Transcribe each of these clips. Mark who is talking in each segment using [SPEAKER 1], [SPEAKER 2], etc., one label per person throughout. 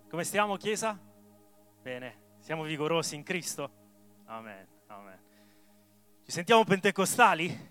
[SPEAKER 1] Come stiamo, Chiesa? Bene, siamo vigorosi in Cristo? Amen, amen. Ci sentiamo pentecostali?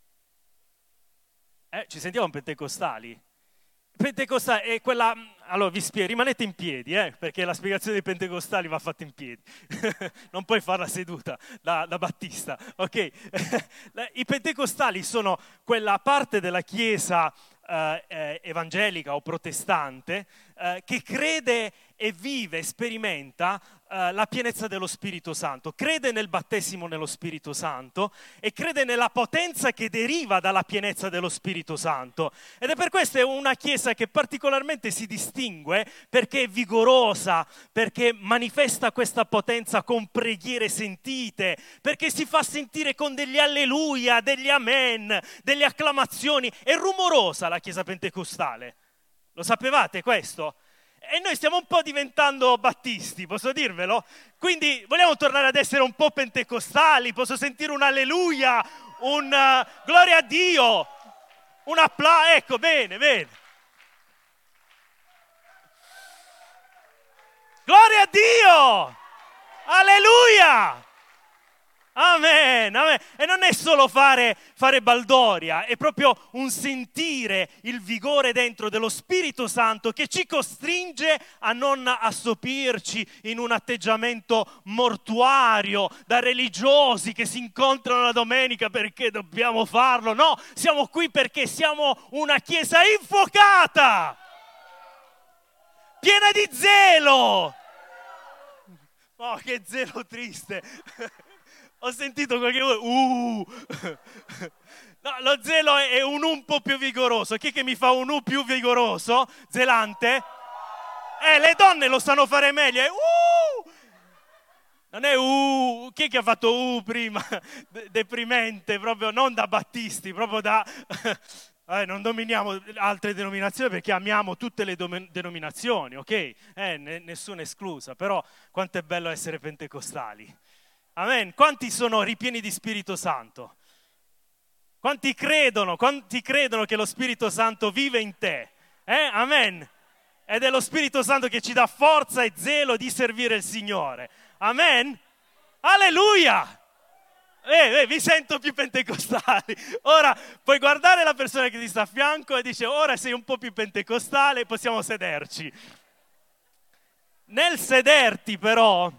[SPEAKER 1] Ci sentiamo pentecostali? Pentecostale è quella... Allora vi spiego, rimanete in piedi, perché la spiegazione dei pentecostali va fatta in piedi. Non puoi farla seduta da Battista, ok? I pentecostali sono quella parte della Chiesa evangelica o protestante che crede e vive, sperimenta la pienezza dello Spirito Santo, crede nel battesimo nello Spirito Santo e crede nella potenza che deriva dalla pienezza dello Spirito Santo. Ed è per questo è una Chiesa che particolarmente si distingue perché è vigorosa, perché manifesta questa potenza con preghiere sentite, perché si fa sentire con degli alleluia, degli amen, delle acclamazioni. È rumorosa la Chiesa pentecostale. Lo sapevate questo? E noi stiamo un po' diventando battisti, posso dirvelo? Quindi vogliamo tornare ad essere un po' pentecostali, posso sentire un alleluia, un gloria a Dio, un applauso, ecco, bene, bene. Gloria a Dio! Alleluia! Amen, amen. E non è solo fare baldoria, è proprio un sentire il vigore dentro dello Spirito Santo che ci costringe a non assopirci in un atteggiamento mortuario da religiosi che si incontrano la domenica perché dobbiamo farlo. No, siamo qui perché siamo una chiesa infuocata, piena di zelo. Oh, che zelo triste. Ho sentito qualche no, lo zelo è un po' più vigoroso. Chi che mi fa un più vigoroso? Zelante? Le donne lo sanno fare meglio. Non è chi che ha fatto prima? Deprimente, proprio non da battisti, proprio da... non dominiamo altre denominazioni perché amiamo tutte le denominazioni, ok? Nessuna esclusa, però quanto è bello essere pentecostali. Amen. Quanti sono ripieni di Spirito Santo? Quanti credono che lo Spirito Santo vive in te? Amen. Ed è lo Spirito Santo che ci dà forza e zelo di servire il Signore. Amen. Alleluia. Vi sento più pentecostali. Ora puoi guardare la persona che ti sta a fianco e dice: ora sei un po' più pentecostale, possiamo sederci. Nel sederti però,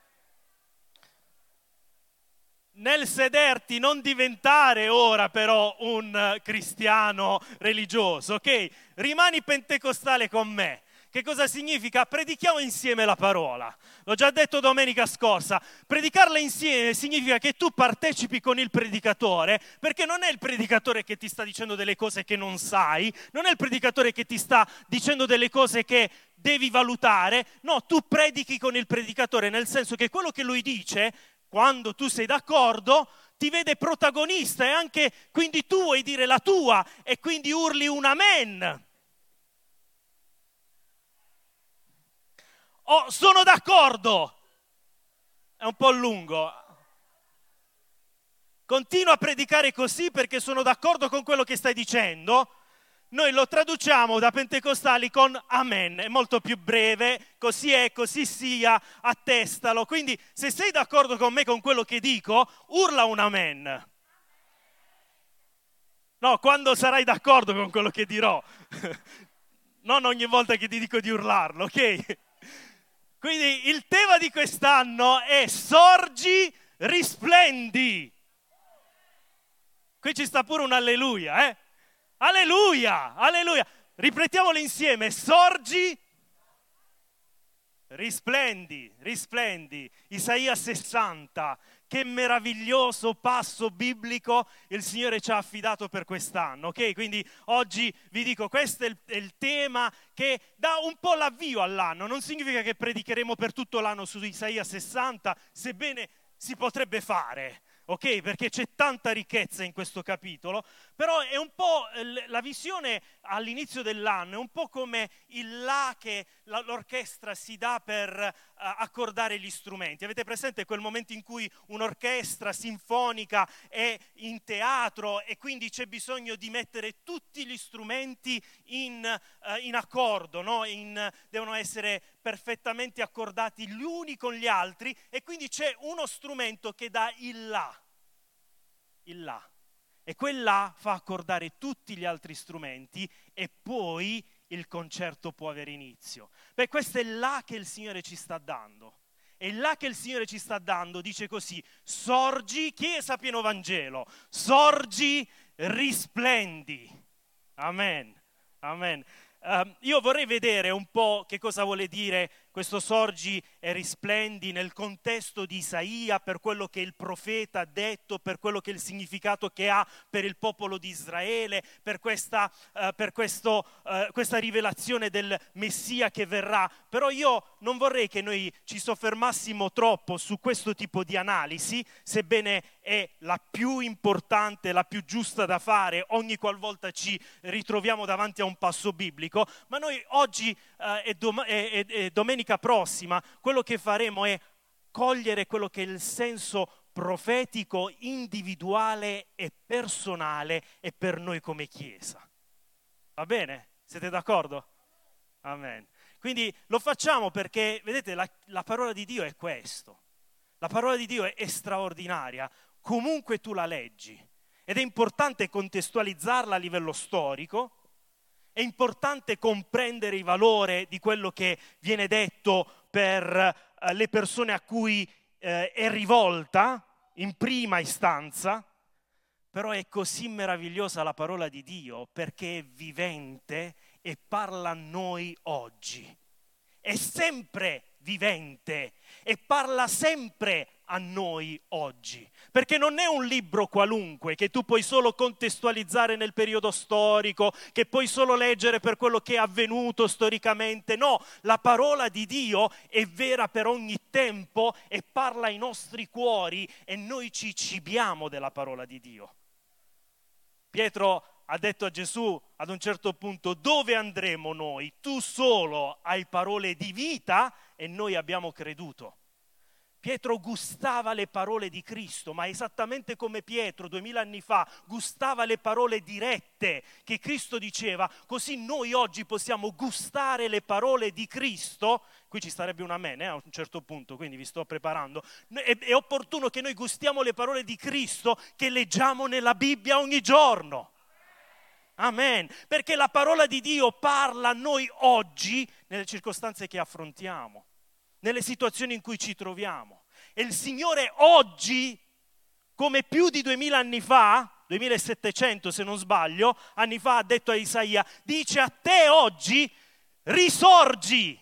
[SPEAKER 1] non diventare ora però un cristiano religioso, ok? Rimani pentecostale con me. Che cosa significa? Predichiamo insieme la parola. L'ho già detto domenica scorsa. Predicarla insieme significa che tu partecipi con il predicatore, perché non è il predicatore che ti sta dicendo delle cose che non sai, non è il predicatore che ti sta dicendo delle cose che devi valutare. No, tu predichi con il predicatore, nel senso che quello che lui dice, quando tu sei d'accordo, ti vede protagonista e anche quindi tu vuoi dire la tua e quindi urli un amen. Sono d'accordo. È un po' lungo. Continua a predicare così perché sono d'accordo con quello che stai dicendo. Noi lo traduciamo da pentecostali con amen, è molto più breve, così è, così sia, attestalo. Quindi se sei d'accordo con me con quello che dico, urla un amen. No, quando sarai d'accordo con quello che dirò. Non ogni volta che ti dico di urlarlo, ok? Quindi il tema di quest'anno è sorgi, risplendi. Qui ci sta pure un alleluia, Alleluia, alleluia. Ripetiamolo insieme, sorgi, risplendi, risplendi. Isaia 60, che meraviglioso passo biblico il Signore ci ha affidato per quest'anno, ok? Quindi oggi vi dico, questo è il tema che dà un po' l'avvio all'anno. Non significa che predicheremo per tutto l'anno su Isaia 60, sebbene si potrebbe fare, ok? Perché c'è tanta ricchezza in questo capitolo, Però è un po' la visione all'inizio dell'anno, è un po' come il là che l'orchestra si dà per accordare gli strumenti. Avete presente quel momento in cui un'orchestra sinfonica è in teatro e quindi c'è bisogno di mettere tutti gli strumenti in accordo, no? Devono essere perfettamente accordati gli uni con gli altri e quindi c'è uno strumento che dà il là. E quel là fa accordare tutti gli altri strumenti e poi il concerto può avere inizio. Beh, questo è il là che il Signore ci sta dando. E il là che il Signore ci sta dando dice così: sorgi, Chiesa Pieno Vangelo, sorgi, risplendi. Amen, amen. Io vorrei vedere un po' che cosa vuole dire questo sorgi e risplendi nel contesto di Isaia, per quello che il profeta ha detto, per quello che è il significato che ha per il popolo di Israele, per questa rivelazione del Messia che verrà. Però io non vorrei che noi ci soffermassimo troppo su questo tipo di analisi, sebbene è la più importante, la più giusta da fare ogni qualvolta ci ritroviamo davanti a un passo biblico, ma noi oggi e domenica prossima quello che faremo è cogliere quello che è il senso profetico, individuale e personale e per noi come Chiesa. Va bene? Siete d'accordo? Amen. Quindi lo facciamo perché, vedete, la parola di Dio è questo. La parola di Dio è straordinaria, comunque tu la leggi. Ed è importante contestualizzarla a livello storico, è importante comprendere il valore di quello che viene detto per le persone a cui è rivolta in prima istanza, però è così meravigliosa la parola di Dio perché è vivente e parla a noi oggi. È sempre vivente e parla sempre a noi oggi, perché non è un libro qualunque che tu puoi solo contestualizzare nel periodo storico, che puoi solo leggere per quello che è avvenuto storicamente. No, la parola di Dio è vera per ogni tempo e parla ai nostri cuori e noi ci cibiamo della parola di Dio. Pietro ha detto a Gesù ad un certo punto: dove andremo noi? Tu solo hai parole di vita e noi abbiamo creduto. Pietro gustava le parole di Cristo, ma esattamente come Pietro 2000 anni fa gustava le parole dirette che Cristo diceva, così noi oggi possiamo gustare le parole di Cristo. Qui ci sarebbe un amen a un certo punto, quindi vi sto preparando. È opportuno che noi gustiamo le parole di Cristo che leggiamo nella Bibbia ogni giorno. Amen, perché la parola di Dio parla a noi oggi nelle circostanze che affrontiamo, nelle situazioni in cui ci troviamo. E il Signore oggi, come più di 2000 anni fa, 2700 se non sbaglio, anni fa ha detto a Isaia, dice a te oggi, risorgi.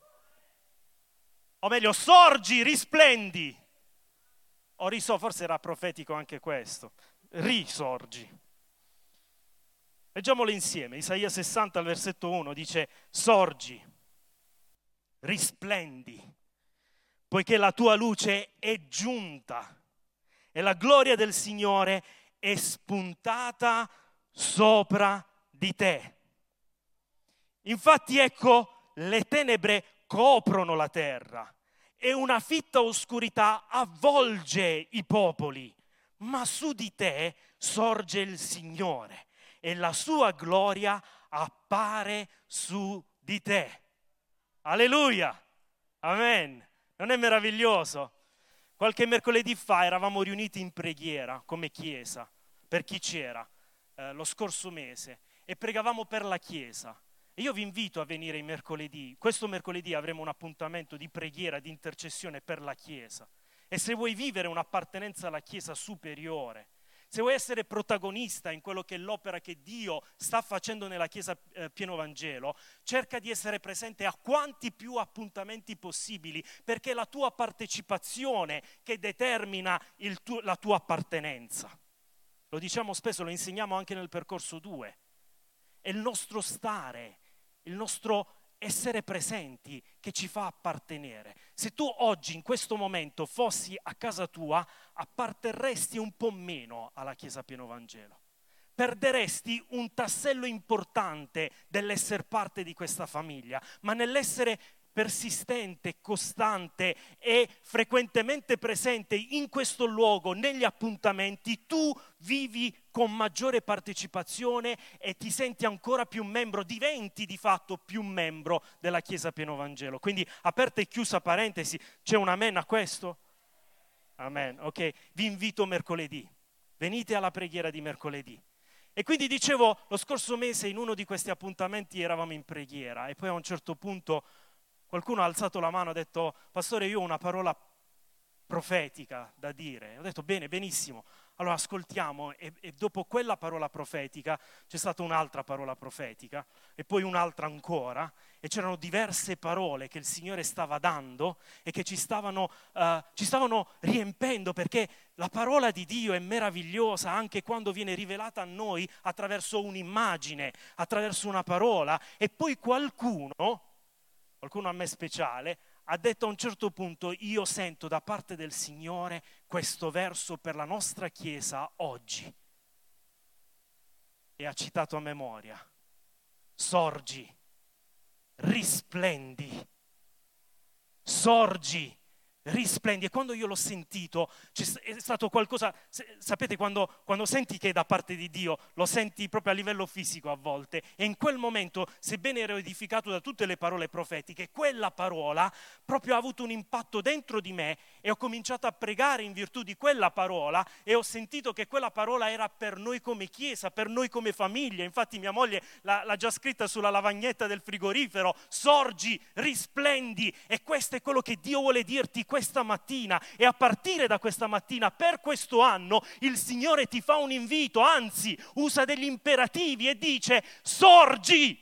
[SPEAKER 1] O meglio, sorgi, risplendi. Forse era profetico anche questo. Risorgi. Leggiamolo insieme. Isaia 60 al versetto 1 dice: sorgi, risplendi, poiché la tua luce è giunta e la gloria del Signore è spuntata sopra di te. Infatti ecco, le tenebre coprono la terra e una fitta oscurità avvolge i popoli, ma su di te sorge il Signore e la sua gloria appare su di te. Alleluia! Amen! Non è meraviglioso? Qualche mercoledì fa eravamo riuniti in preghiera come Chiesa, per chi c'era, lo scorso mese, e pregavamo per la Chiesa. E io vi invito a venire i mercoledì. Questo mercoledì avremo un appuntamento di preghiera, di intercessione per la Chiesa. E se vuoi vivere un'appartenenza alla Chiesa superiore, se vuoi essere protagonista in quello che è l'opera che Dio sta facendo nella Chiesa Pieno Vangelo, cerca di essere presente a quanti più appuntamenti possibili, perché è la tua partecipazione che determina la tua appartenenza. Lo diciamo spesso, lo insegniamo anche nel percorso 2. È il nostro stare, il nostro essere presenti che ci fa appartenere. Se tu oggi in questo momento fossi a casa tua, apparterresti un po' meno alla Chiesa Pieno Vangelo, perderesti un tassello importante dell'essere parte di questa famiglia, ma nell'essere persistente, costante e frequentemente presente in questo luogo, negli appuntamenti, tu vivi con maggiore partecipazione e ti senti ancora più membro, diventi di fatto più membro della Chiesa Pieno Vangelo. Quindi, aperta e chiusa parentesi, c'è un amen a questo? Amen, ok. Vi invito mercoledì, venite alla preghiera di mercoledì. E quindi dicevo, lo scorso mese in uno di questi appuntamenti eravamo in preghiera e poi a un certo punto qualcuno ha alzato la mano e ha detto: pastore, io ho una parola profetica da dire. Ho detto: bene, benissimo, allora ascoltiamo. E dopo quella parola profetica c'è stata un'altra parola profetica e poi un'altra ancora, e c'erano diverse parole che il Signore stava dando e che ci stavano riempendo, perché la parola di Dio è meravigliosa anche quando viene rivelata a noi attraverso un'immagine, attraverso una parola. E poi qualcuno a me speciale, ha detto a un certo punto: io sento da parte del Signore questo verso per la nostra Chiesa oggi. E ha citato a memoria: sorgi, risplendi, sorgi, risplendi. E quando io l'ho sentito è stato qualcosa, sapete, quando senti che è da parte di Dio, lo senti proprio a livello fisico a volte, e in quel momento, sebbene ero edificato da tutte le parole profetiche, quella parola proprio ha avuto un impatto dentro di me e ho cominciato a pregare in virtù di quella parola e ho sentito che quella parola era per noi come Chiesa, per noi come famiglia. Infatti mia moglie l'ha già scritta sulla lavagnetta del frigorifero: sorgi, risplendi. E questo è quello che Dio vuole dirti questa mattina, e a partire da questa mattina, per questo anno, il Signore ti fa un invito, anzi usa degli imperativi e dice: sorgi,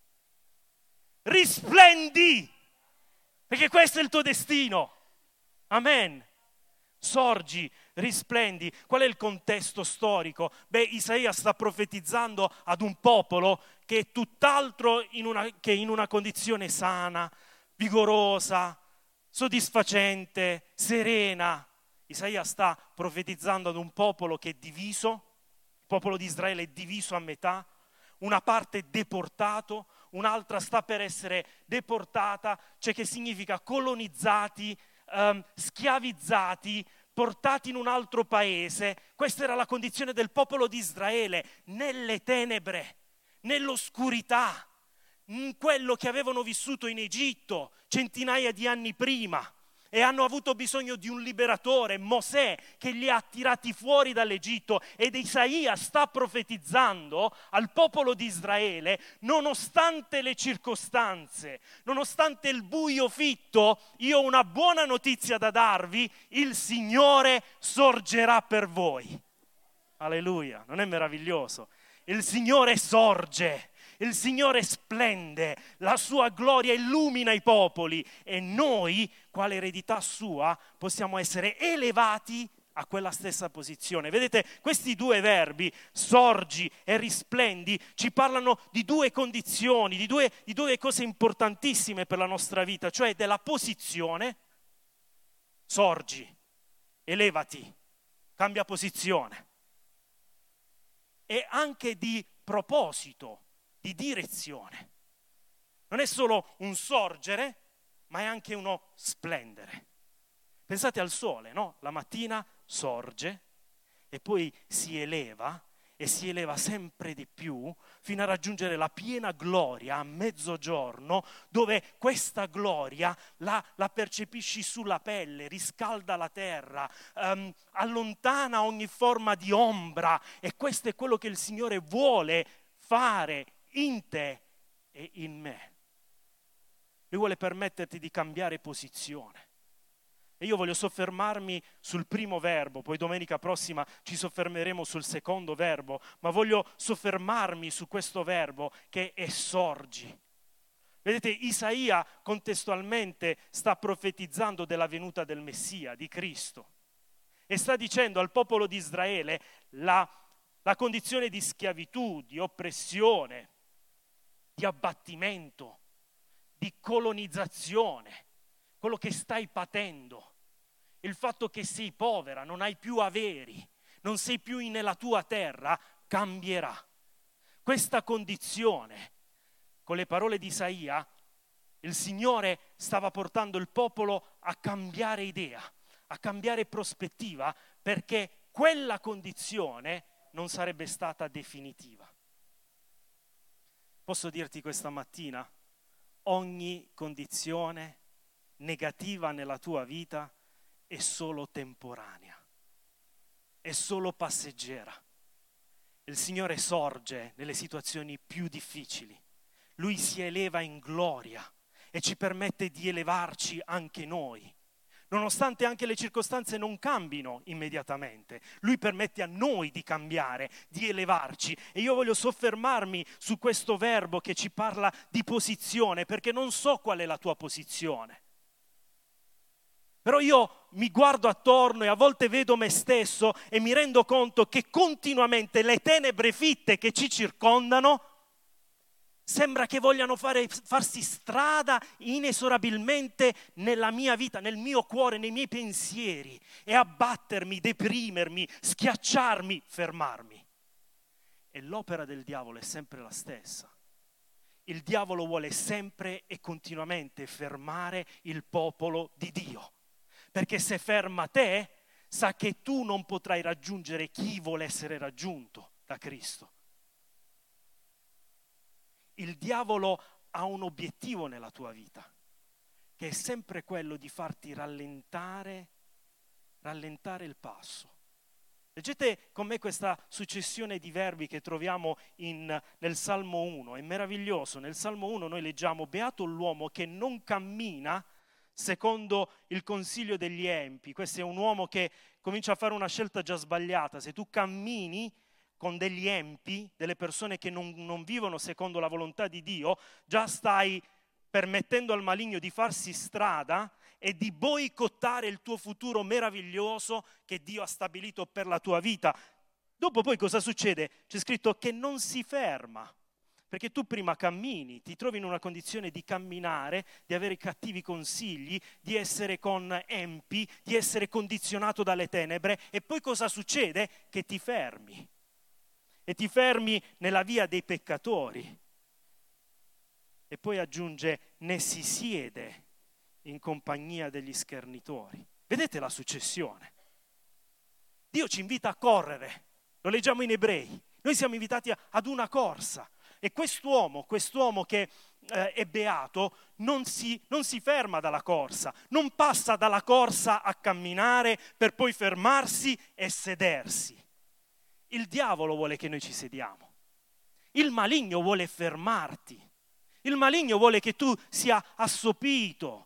[SPEAKER 1] risplendi, perché questo è il tuo destino. Amen. Sorgi, risplendi. Qual è il contesto storico? Isaia sta profetizzando ad un popolo che è tutt'altro che in una condizione sana, vigorosa, soddisfacente, serena. Isaia sta profetizzando ad un popolo che è diviso, il popolo di Israele è diviso a metà, una parte è deportato, un'altra sta per essere deportata, cioè che significa colonizzati, schiavizzati, portati in un altro paese. Questa era la condizione del popolo di Israele, nelle tenebre, nell'oscurità, in quello che avevano vissuto in Egitto centinaia di anni prima, e hanno avuto bisogno di un liberatore, Mosè, che li ha tirati fuori dall'Egitto. Ed Isaia sta profetizzando al popolo di Israele: nonostante le circostanze, nonostante il buio fitto, io ho una buona notizia da darvi: il Signore sorgerà per voi. Alleluia, non è meraviglioso? Il Signore sorge, il Signore splende, la sua gloria illumina i popoli, e noi, quale eredità sua, possiamo essere elevati a quella stessa posizione. Vedete, questi due verbi, sorgi e risplendi, ci parlano di due condizioni, di due cose importantissime per la nostra vita, cioè della posizione. Sorgi, elevati, cambia posizione. E anche di proposito, di direzione. Non è solo un sorgere, ma è anche uno splendere. Pensate al sole, no? La mattina sorge e poi si eleva, e si eleva sempre di più fino a raggiungere la piena gloria a mezzogiorno, dove questa gloria la percepisci sulla pelle, riscalda la terra, allontana ogni forma di ombra. E questo è quello che il Signore vuole fare in te e in me. Lui vuole permetterti di cambiare posizione. E io voglio soffermarmi sul primo verbo, poi domenica prossima ci soffermeremo sul secondo verbo, ma voglio soffermarmi su questo verbo che è sorgi. Vedete, Isaia contestualmente sta profetizzando della venuta del Messia, di Cristo, e sta dicendo al popolo di Israele la condizione di schiavitù, di oppressione, di abbattimento, di colonizzazione, quello che stai patendo, il fatto che sei povera, non hai più averi, non sei più nella tua terra, cambierà. Questa condizione, con le parole di Isaia, il Signore stava portando il popolo a cambiare idea, a cambiare prospettiva, perché quella condizione non sarebbe stata definitiva. Posso dirti questa mattina, ogni condizione negativa nella tua vita è solo temporanea, è solo passeggera. Il Signore sorge nelle situazioni più difficili. Lui si eleva in gloria e ci permette di elevarci anche noi. Nonostante anche le circostanze non cambino immediatamente, Lui permette a noi di cambiare, di elevarci. E io voglio soffermarmi su questo verbo che ci parla di posizione, perché non so qual è la tua posizione. Però io mi guardo attorno e a volte vedo me stesso e mi rendo conto che continuamente le tenebre fitte che ci circondano sembra che vogliano farsi strada inesorabilmente nella mia vita, nel mio cuore, nei miei pensieri, e abbattermi, deprimermi, schiacciarmi, fermarmi. E l'opera del diavolo è sempre la stessa. Il diavolo vuole sempre e continuamente fermare il popolo di Dio. Perché se ferma te, sa che tu non potrai raggiungere chi vuole essere raggiunto da Cristo. Il diavolo ha un obiettivo nella tua vita, che è sempre quello di farti rallentare il passo. Leggete con me questa successione di verbi che troviamo nel Salmo 1, è meraviglioso. Nel Salmo 1 noi leggiamo: beato l'uomo che non cammina secondo il consiglio degli empi. Questo è un uomo che comincia a fare una scelta già sbagliata. Se tu cammini con degli empi, delle persone che non vivono secondo la volontà di Dio, già stai permettendo al maligno di farsi strada e di boicottare il tuo futuro meraviglioso che Dio ha stabilito per la tua vita. Dopo poi cosa succede? C'è scritto che non si ferma, perché tu prima cammini, ti trovi in una condizione di camminare, di avere cattivi consigli, di essere con empi, di essere condizionato dalle tenebre, e poi cosa succede? Che ti fermi. E ti fermi nella via dei peccatori. E poi aggiunge: ne si siede in compagnia degli schernitori. Vedete la successione? Dio ci invita a correre, lo leggiamo in Ebrei. Noi siamo invitati ad una corsa. E quest'uomo che è beato non si ferma dalla corsa, non passa dalla corsa a camminare per poi fermarsi e sedersi. Il diavolo vuole che noi ci sediamo. Il maligno vuole fermarti. Il maligno vuole che tu sia assopito,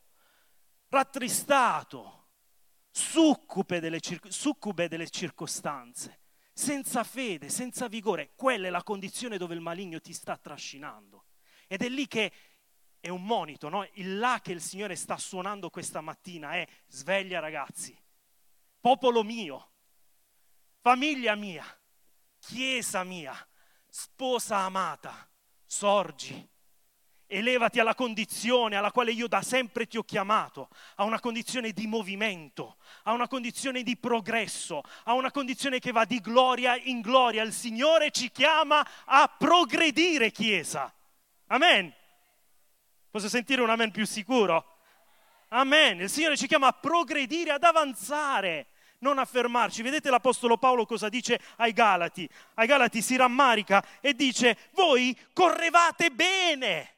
[SPEAKER 1] rattristato, succube delle circostanze, senza fede, senza vigore. Quella è la condizione dove il maligno ti sta trascinando. Ed è lì che è un monito, no? Il là che il Signore sta suonando questa mattina è: sveglia ragazzi, popolo mio, famiglia mia, chiesa mia, sposa amata, sorgi, elevati alla condizione alla quale io da sempre ti ho chiamato, a una condizione di movimento, a una condizione di progresso, a una condizione che va di gloria in gloria. Il Signore ci chiama a progredire, chiesa. Amen. Posso sentire un amen più sicuro? Amen. Il Signore ci chiama a progredire, ad avanzare, non a fermarci. Vedete l'Apostolo Paolo cosa dice ai Galati? Ai Galati si rammarica e dice: voi correvate bene,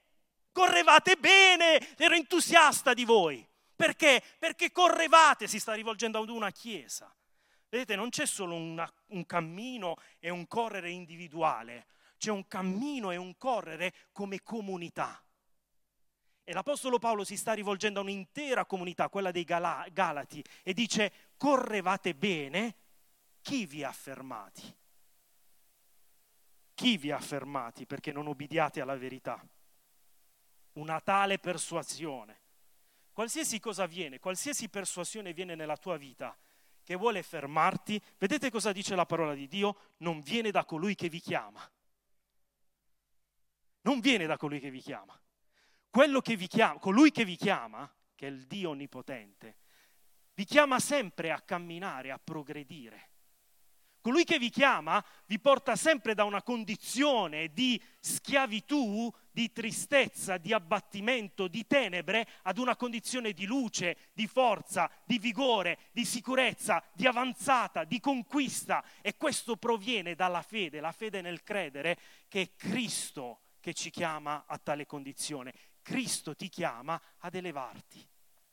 [SPEAKER 1] ero entusiasta di voi. Perché? Perché correvate, si sta rivolgendo ad una chiesa. Vedete, non c'è solo un cammino e un correre individuale, c'è un cammino e un correre come comunità. E l'Apostolo Paolo si sta rivolgendo a un'intera comunità, quella dei Galati, e dice: correvate bene. Chi vi ha fermati? Chi vi ha fermati perché non ubbidiate alla verità? Una tale persuasione. Qualsiasi cosa viene, qualsiasi persuasione viene nella tua vita che vuole fermarti, vedete cosa dice la parola di Dio? Non viene da colui che vi chiama. Non viene da colui che vi chiama. Quello che vi chiama, colui che vi chiama, che è il Dio onnipotente, vi chiama sempre a camminare, a progredire. Colui che vi chiama vi porta sempre da una condizione di schiavitù, di tristezza, di abbattimento, di tenebre, ad una condizione di luce, di forza, di vigore, di sicurezza, di avanzata, di conquista. E questo proviene dalla fede, la fede nel credere che è Cristo che ci chiama a tale condizione. Cristo ti chiama ad elevarti.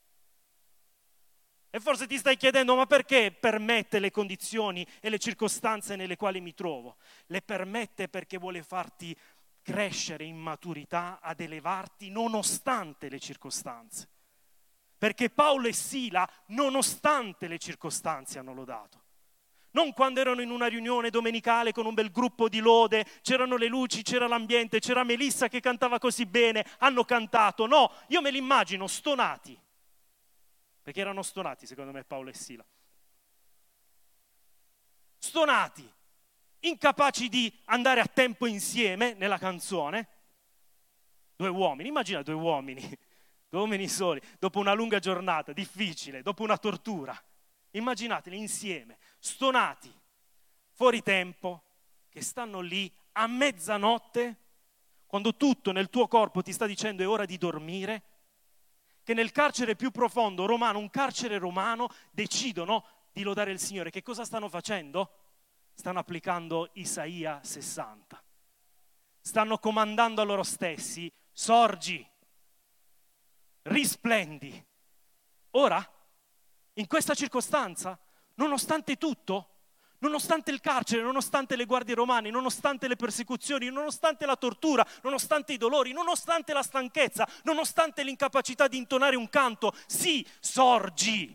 [SPEAKER 1] E forse ti stai chiedendo, ma perché permette le condizioni e le circostanze nelle quali mi trovo? Le permette perché vuole farti crescere in maturità, ad elevarti nonostante le circostanze. Perché Paolo e Sila, nonostante le circostanze, hanno lodato. Non quando erano in una riunione domenicale con un bel gruppo di lode, c'erano le luci, c'era l'ambiente, c'era Melissa che cantava così bene, hanno cantato. No, io me li immagino stonati. Perché erano stonati, secondo me, Paolo e Sila. Stonati, incapaci di andare a tempo insieme nella canzone. Due uomini, immagina due uomini soli, dopo una lunga giornata, difficile, dopo una tortura. Immaginateli insieme, stonati, fuori tempo, che stanno lì a mezzanotte, quando tutto nel tuo corpo ti sta dicendo è ora di dormire, che nel carcere più profondo romano, un carcere romano, decidono di lodare il Signore. Che cosa stanno facendo? Stanno applicando Isaia 60. Stanno comandando a loro stessi, sorgi, risplendi. Ora, in questa circostanza, nonostante tutto, nonostante il carcere, nonostante le guardie romane, nonostante le persecuzioni, nonostante la tortura, nonostante i dolori, nonostante la stanchezza, nonostante l'incapacità di intonare un canto, sì, sorgi,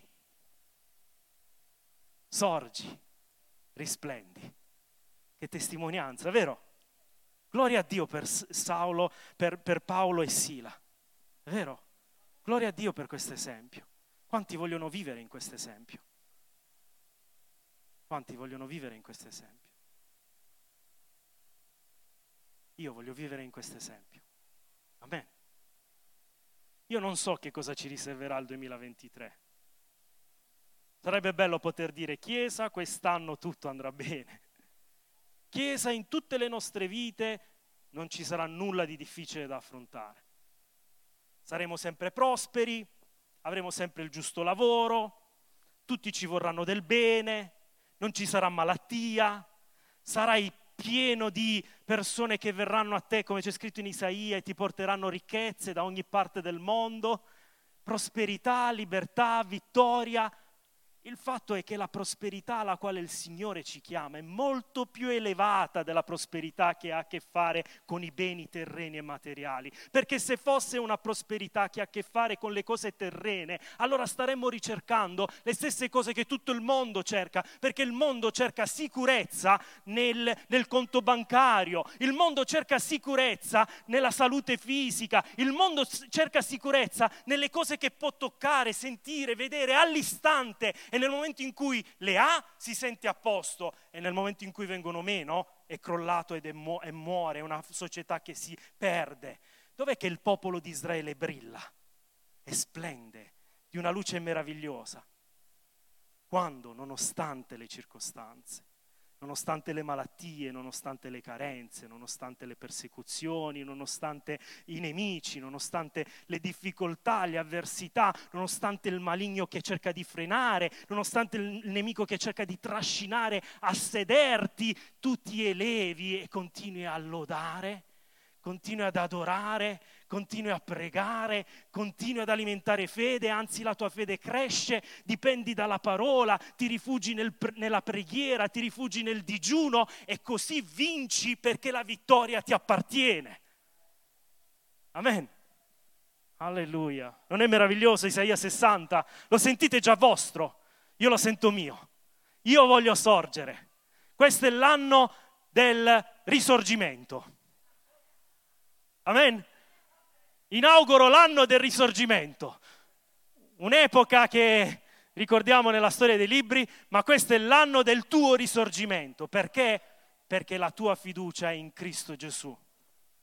[SPEAKER 1] risplendi. Che testimonianza, vero? Gloria a Dio per Saulo, per Paolo e Sila, vero? Gloria a Dio per questo esempio. Quanti vogliono vivere in questo esempio? Quanti vogliono vivere in questo esempio? Io voglio vivere in questo esempio. Amen. Io non so che cosa ci riserverà il 2023. Sarebbe bello poter dire, Chiesa, quest'anno tutto andrà bene. Chiesa, in tutte le nostre vite non ci sarà nulla di difficile da affrontare. Saremo sempre prosperi, avremo sempre il giusto lavoro, tutti ci vorranno del bene, non ci sarà malattia, sarai pieno di persone che verranno a te, come c'è scritto in Isaia, e ti porteranno ricchezze da ogni parte del mondo, prosperità, libertà, vittoria. Il fatto è che la prosperità alla quale il Signore ci chiama è molto più elevata della prosperità che ha a che fare con i beni terreni e materiali. Perché se fosse una prosperità che ha a che fare con le cose terrene, allora staremmo ricercando le stesse cose che tutto il mondo cerca, perché il mondo cerca sicurezza nel conto bancario, il mondo cerca sicurezza nella salute fisica, il mondo cerca sicurezza nelle cose che può toccare, sentire, vedere all'istante. E nel momento in cui le ha si sente a posto, e nel momento in cui vengono meno è crollato e muore, è una società che si perde. Dov'è che il popolo di Israele brilla e splende di una luce meravigliosa? Quando, nonostante le circostanze, nonostante le malattie, nonostante le carenze, nonostante le persecuzioni, nonostante i nemici, nonostante le difficoltà, le avversità, nonostante il maligno che cerca di frenare, nonostante il nemico che cerca di trascinare a sederti, tu ti elevi e continui a lodare, continui ad adorare, continui a pregare, continui ad alimentare fede, anzi la tua fede cresce, dipendi dalla parola, ti rifugi nella preghiera, ti rifugi nel digiuno e così vinci perché la vittoria ti appartiene. Amen. Alleluia. Non è meraviglioso Isaia 60? Lo sentite già vostro? Io lo sento mio. Io voglio sorgere. Questo è l'anno del risorgimento. Amen. Inauguro l'anno del risorgimento, un'epoca che ricordiamo nella storia dei libri, ma questo è l'anno del tuo risorgimento. Perché? Perché la tua fiducia è in Cristo Gesù.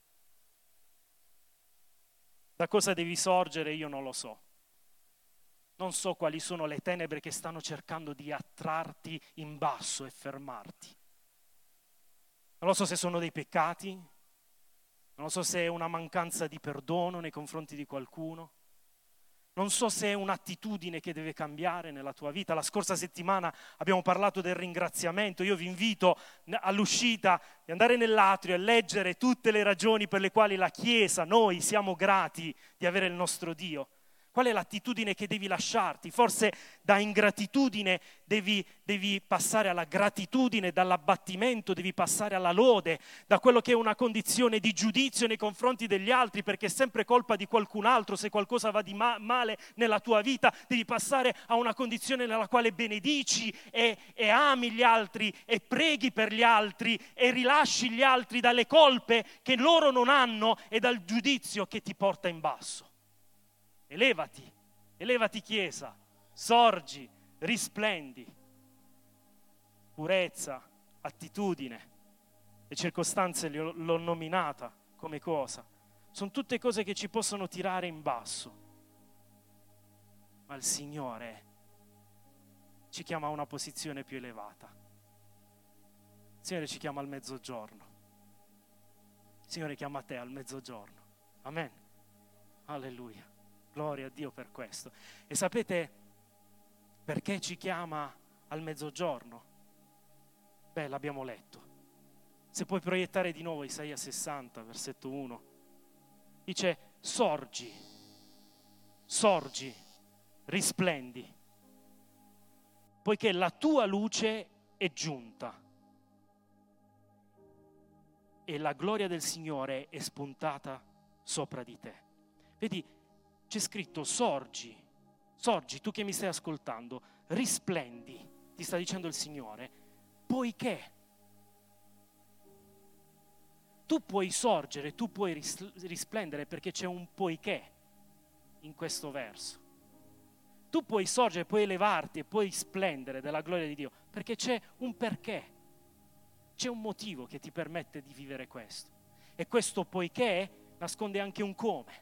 [SPEAKER 1] Da cosa devi sorgere io non lo so. Non so quali sono le tenebre che stanno cercando di attrarti in basso e fermarti. Non lo so se sono dei peccati, non lo so se è una mancanza di perdono nei confronti di qualcuno, non so se è un'attitudine che deve cambiare nella tua vita. La scorsa settimana abbiamo parlato del ringraziamento. Io vi invito all'uscita di andare nell'atrio e leggere tutte le ragioni per le quali la Chiesa, noi siamo grati di avere il nostro Dio. Qual è l'attitudine che devi lasciarti? Forse da ingratitudine devi passare alla gratitudine, dall'abbattimento devi passare alla lode, da quello che è una condizione di giudizio nei confronti degli altri, perché è sempre colpa di qualcun altro se qualcosa va di male nella tua vita, devi passare a una condizione nella quale benedici e ami gli altri e preghi per gli altri e rilasci gli altri dalle colpe che loro non hanno e dal giudizio che ti porta in basso. Elevati Chiesa, sorgi, risplendi. Purezza, attitudine, le circostanze l'ho nominata come cosa. Sono tutte cose che ci possono tirare in basso. Ma il Signore ci chiama a una posizione più elevata. Il Signore ci chiama al mezzogiorno. Il Signore chiama te al mezzogiorno. Amen. Alleluia. Gloria a Dio per questo. E sapete perché ci chiama al mezzogiorno? Beh, l'abbiamo letto. Se puoi proiettare di nuovo Isaia 60, versetto 1. Dice, sorgi, risplendi, poiché la tua luce è giunta e la gloria del Signore è spuntata sopra di te. Vedi, c'è scritto sorgi, tu che mi stai ascoltando, risplendi, ti sta dicendo il Signore, poiché tu puoi sorgere, tu puoi risplendere perché c'è un poiché in questo verso. Tu puoi sorgere, puoi elevarti e puoi splendere della gloria di Dio perché c'è un perché, c'è un motivo che ti permette di vivere questo. E questo poiché nasconde anche un come.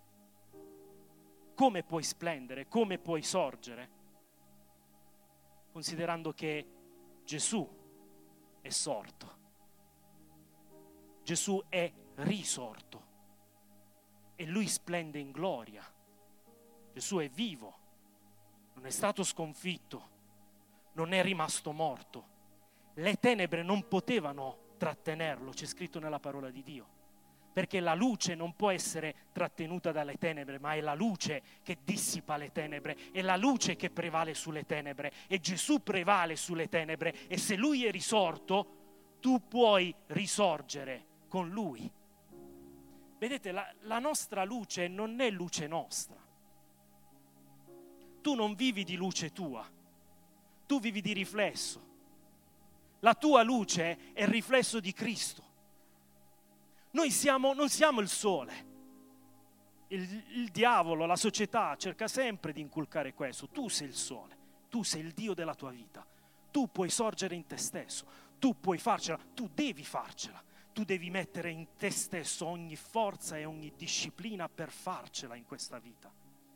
[SPEAKER 1] Come puoi splendere, come puoi sorgere? Considerando che Gesù è sorto. Gesù è risorto e Lui splende in gloria. Gesù è vivo, non è stato sconfitto, non è rimasto morto. Le tenebre non potevano trattenerlo, c'è scritto nella parola di Dio. Perché la luce non può essere trattenuta dalle tenebre, ma è la luce che dissipa le tenebre, è la luce che prevale sulle tenebre, e Gesù prevale sulle tenebre, e se Lui è risorto, tu puoi risorgere con Lui. Vedete, la nostra luce non è luce nostra. Tu non vivi di luce tua, tu vivi di riflesso. La tua luce è il riflesso di Cristo. Noi non siamo il sole. Il diavolo, la società cerca sempre di inculcare questo. Tu sei il sole, tu sei il Dio della tua vita. Tu puoi sorgere in te stesso, tu puoi farcela, tu devi farcela. Tu devi mettere in te stesso ogni forza e ogni disciplina per farcela in questa vita.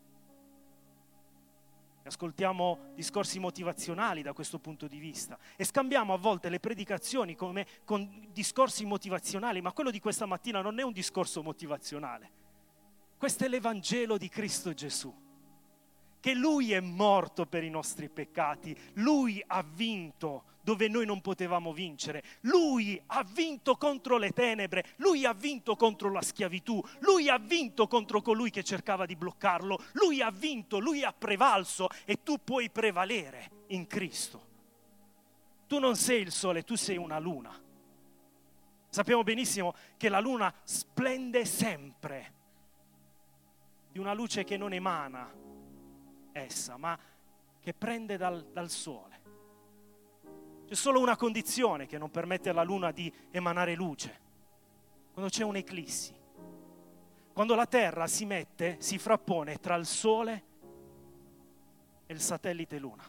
[SPEAKER 1] Ascoltiamo discorsi motivazionali da questo punto di vista e scambiamo a volte le predicazioni con discorsi motivazionali, ma quello di questa mattina non è un discorso motivazionale. Questo è l'Evangelo di Cristo Gesù, che Lui è morto per i nostri peccati, Lui ha vinto dove noi non potevamo vincere, Lui ha vinto contro le tenebre, Lui ha vinto contro la schiavitù, Lui ha vinto contro colui che cercava di bloccarlo, Lui ha vinto, Lui ha prevalso e tu puoi prevalere in Cristo. Tu non sei il sole, tu sei una luna. Sappiamo benissimo che la luna splende sempre di una luce che non emana essa, ma che prende dal sole. C'è solo una condizione che non permette alla luna di emanare luce: quando c'è un'eclissi, quando la terra si frappone tra il sole e il satellite luna.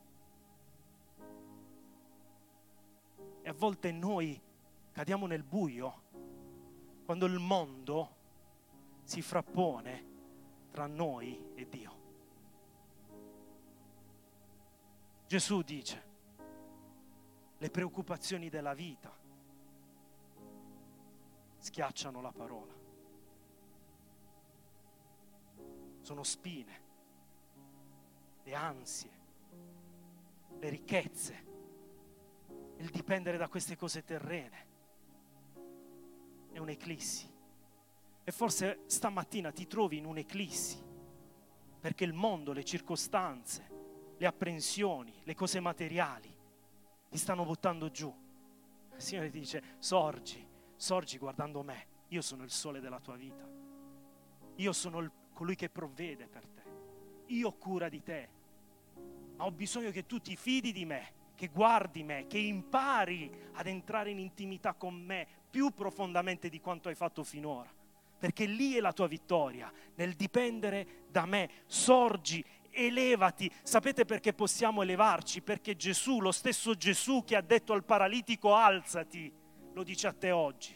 [SPEAKER 1] E a volte noi cadiamo nel buio quando il mondo si frappone tra noi e Dio. Gesù dice, le preoccupazioni della vita schiacciano la parola. Sono spine, le ansie, le ricchezze, il dipendere da queste cose terrene. È un'eclissi. E forse stamattina ti trovi in un'eclissi perché il mondo, le circostanze, le apprensioni, le cose materiali ti stanno buttando giù. Il Signore ti dice, sorgi guardando me. Io sono il sole della tua vita. Io sono colui che provvede per te. Io ho cura di te. Ma ho bisogno che tu ti fidi di me, che guardi me, che impari ad entrare in intimità con me più profondamente di quanto hai fatto finora. Perché lì è la tua vittoria, nel dipendere da me. Sorgi, elevati. Sapete perché possiamo elevarci? Perché Gesù, lo stesso Gesù che ha detto al paralitico alzati, lo dice a te oggi.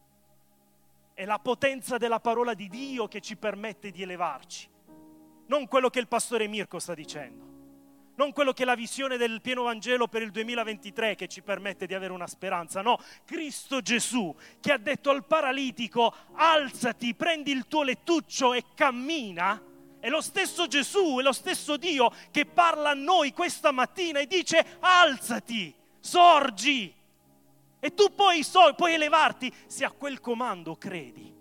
[SPEAKER 1] È la potenza della parola di Dio che ci permette di elevarci. Non quello che il pastore Mirko sta dicendo. Non quello che è la visione del pieno Vangelo per il 2023 che ci permette di avere una speranza. No, Cristo Gesù che ha detto al paralitico alzati, prendi il tuo lettuccio e cammina. È lo stesso Gesù, è lo stesso Dio che parla a noi questa mattina e dice alzati, sorgi. E tu puoi elevarti se a quel comando credi.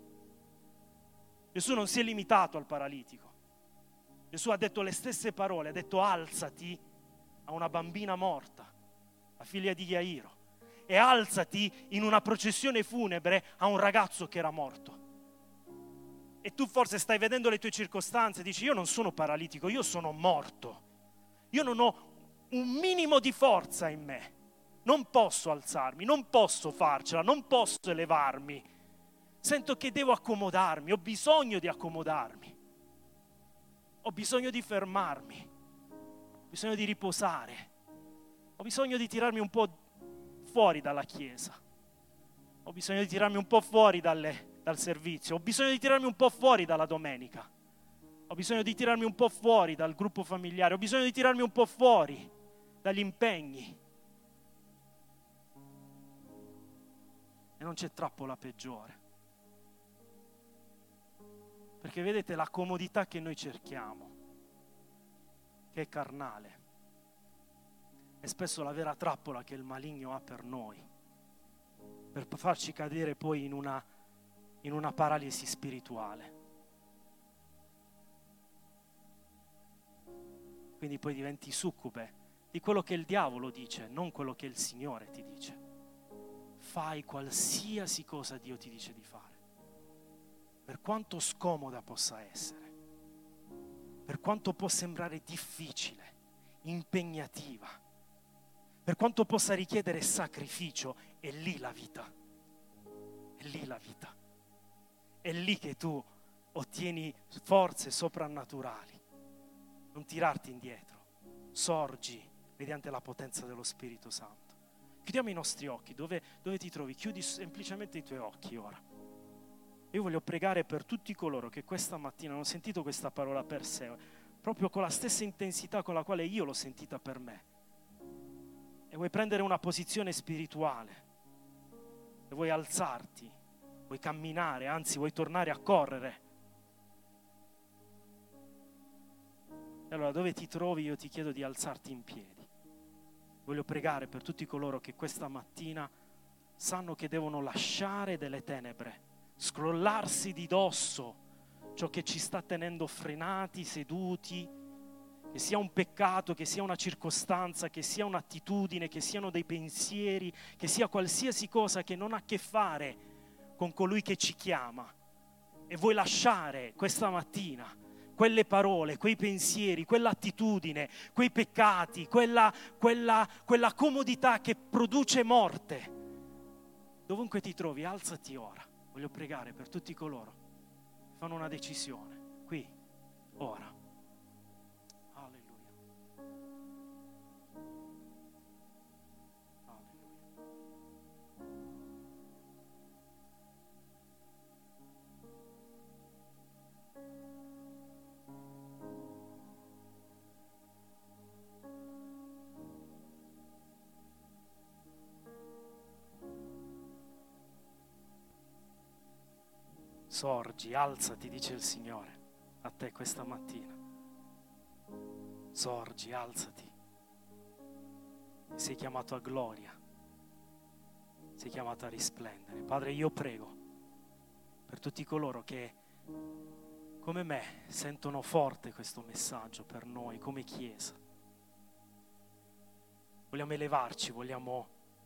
[SPEAKER 1] Gesù non si è limitato al paralitico. Gesù ha detto le stesse parole, ha detto alzati a una bambina morta, la figlia di Jairo, e alzati in una processione funebre a un ragazzo che era morto. E tu forse stai vedendo le tue circostanze e dici io non sono paralitico, io sono morto. Io non ho un minimo di forza in me. Non posso alzarmi, non posso farcela, non posso elevarmi. Sento che devo accomodarmi, ho bisogno di accomodarmi. Ho bisogno di fermarmi, ho bisogno di riposare, ho bisogno di tirarmi un po' fuori dalla chiesa, ho bisogno di tirarmi un po' fuori dal servizio, ho bisogno di tirarmi un po' fuori dalla domenica, ho bisogno di tirarmi un po' fuori dal gruppo familiare, ho bisogno di tirarmi un po' fuori dagli impegni. E non c'è trappola peggiore. Perché vedete la comodità che noi cerchiamo, che è carnale, è spesso la vera trappola che il maligno ha per noi, per farci cadere poi in una paralisi spirituale. Quindi poi diventi succube di quello che il diavolo dice, non quello che il Signore ti dice. Fai qualsiasi cosa Dio ti dice di fare. Per quanto scomoda possa essere, per quanto può sembrare difficile, impegnativa, per quanto possa richiedere sacrificio, è lì la vita. È lì la vita. È lì che tu ottieni forze soprannaturali. Non tirarti indietro. Sorgi mediante la potenza dello Spirito Santo. Chiudiamo i nostri occhi. Dove ti trovi? Chiudi semplicemente i tuoi occhi ora. Io voglio pregare per tutti coloro che questa mattina hanno sentito questa parola per sé, proprio con la stessa intensità con la quale io l'ho sentita per me. E vuoi prendere una posizione spirituale, e vuoi alzarti, vuoi camminare, anzi vuoi tornare a correre. E allora dove ti trovi io ti chiedo di alzarti in piedi. Voglio pregare per tutti coloro che questa mattina sanno che devono lasciare delle tenebre, scrollarsi di dosso ciò che ci sta tenendo frenati, seduti, che sia un peccato, che sia una circostanza, che sia un'attitudine, che siano dei pensieri, che sia qualsiasi cosa che non ha a che fare con colui che ci chiama. E vuoi lasciare questa mattina quelle parole, quei pensieri, quell'attitudine, quei peccati, quella comodità che produce morte. Dovunque ti trovi, alzati ora. Voglio pregare per tutti coloro che fanno una decisione, qui, ora. Alleluia. Alleluia. Sorgi, alzati, dice il Signore a te questa mattina. Sorgi, alzati. Sei chiamato a gloria. Sei chiamato a risplendere. Padre, io prego per tutti coloro che, come me, sentono forte questo messaggio per noi come Chiesa. Vogliamo elevarci, vogliamo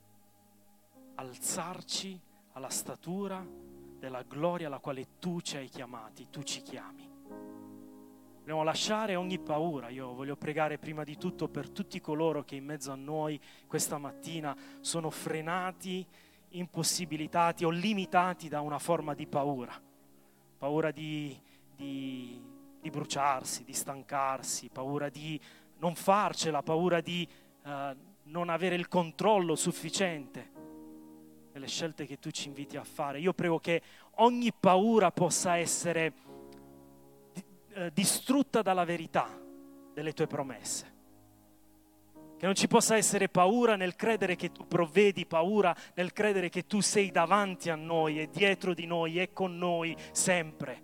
[SPEAKER 1] alzarci alla statura della gloria alla quale tu ci hai chiamati, tu ci chiami. Vogliamo lasciare ogni paura. Io voglio pregare prima di tutto per tutti coloro che in mezzo a noi questa mattina sono frenati, impossibilitati o limitati da una forma di paura. Paura di bruciarsi, di stancarsi, paura di non farcela, paura di non avere il controllo sufficiente delle scelte che tu ci inviti a fare. Io prego che ogni paura possa essere distrutta dalla verità delle tue promesse. Che non ci possa essere paura nel credere che tu provvedi, paura nel credere che tu sei davanti a noi e dietro di noi e con noi sempre.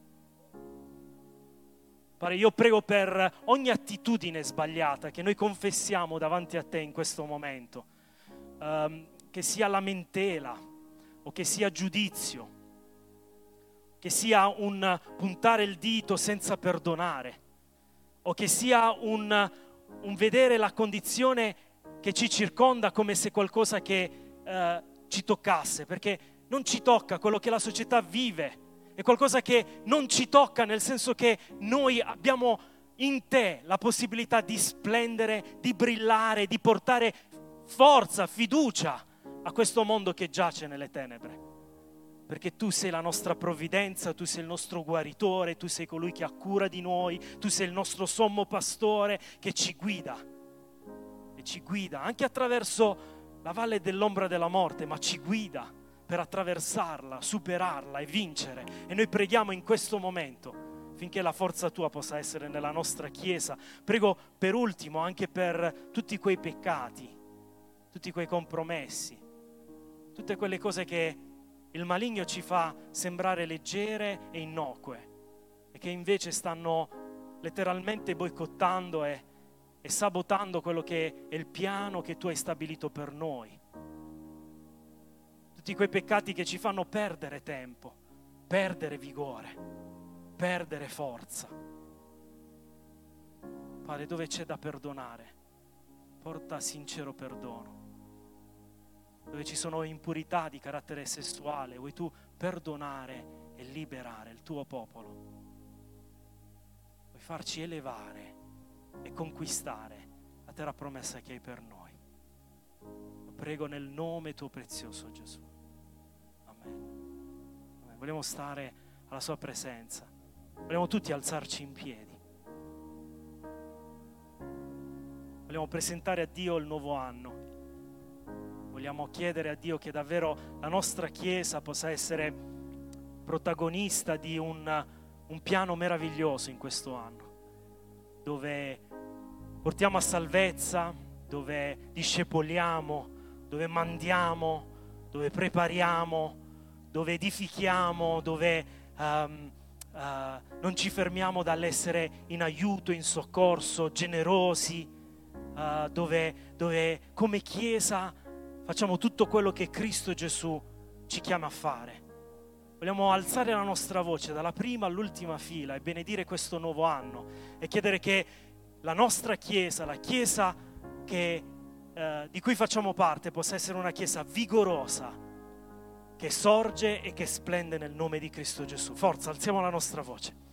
[SPEAKER 1] Padre, io prego per ogni attitudine sbagliata che noi confessiamo davanti a te in questo momento, che sia lamentela o che sia giudizio, che sia un puntare il dito senza perdonare, o che sia un vedere la condizione che ci circonda come se qualcosa che ci toccasse, perché non ci tocca. Quello che la società vive è qualcosa che non ci tocca, nel senso che noi abbiamo in te la possibilità di splendere, di brillare, di portare forza, fiducia a questo mondo che giace nelle tenebre. Perché tu sei la nostra provvidenza, tu sei il nostro guaritore, tu sei colui che ha cura di noi, tu sei il nostro sommo pastore che ci guida. E ci guida anche attraverso la valle dell'ombra della morte, ma ci guida per attraversarla, superarla e vincere. E noi preghiamo in questo momento, finché la forza tua possa essere nella nostra Chiesa. Prego per ultimo anche per tutti quei peccati, tutti quei compromessi, tutte quelle cose che il maligno ci fa sembrare leggere e innocue e che invece stanno letteralmente boicottando e sabotando quello che è il piano che tu hai stabilito per noi. Tutti quei peccati che ci fanno perdere tempo, perdere vigore, perdere forza. Padre, dove c'è da perdonare, porta sincero perdono. Dove ci sono impurità di carattere sessuale, vuoi tu perdonare e liberare il tuo popolo. Vuoi farci elevare e conquistare la terra promessa che hai per noi. Lo prego nel nome tuo prezioso Gesù. Amen. Amen. Vogliamo stare alla sua presenza. Vogliamo tutti alzarci in piedi. Vogliamo presentare a Dio il nuovo anno. Vogliamo chiedere a Dio che davvero la nostra Chiesa possa essere protagonista di un piano meraviglioso in questo anno, dove portiamo a salvezza, dove discepoliamo, dove mandiamo, dove prepariamo, dove edifichiamo, dove non ci fermiamo dall'essere in aiuto, in soccorso, generosi, dove come Chiesa facciamo tutto quello che Cristo Gesù ci chiama a fare. Vogliamo alzare la nostra voce dalla prima all'ultima fila e benedire questo nuovo anno e chiedere che la nostra Chiesa, la Chiesa di cui facciamo parte, possa essere una Chiesa vigorosa, che sorge e che splende nel nome di Cristo Gesù. Forza, alziamo la nostra voce.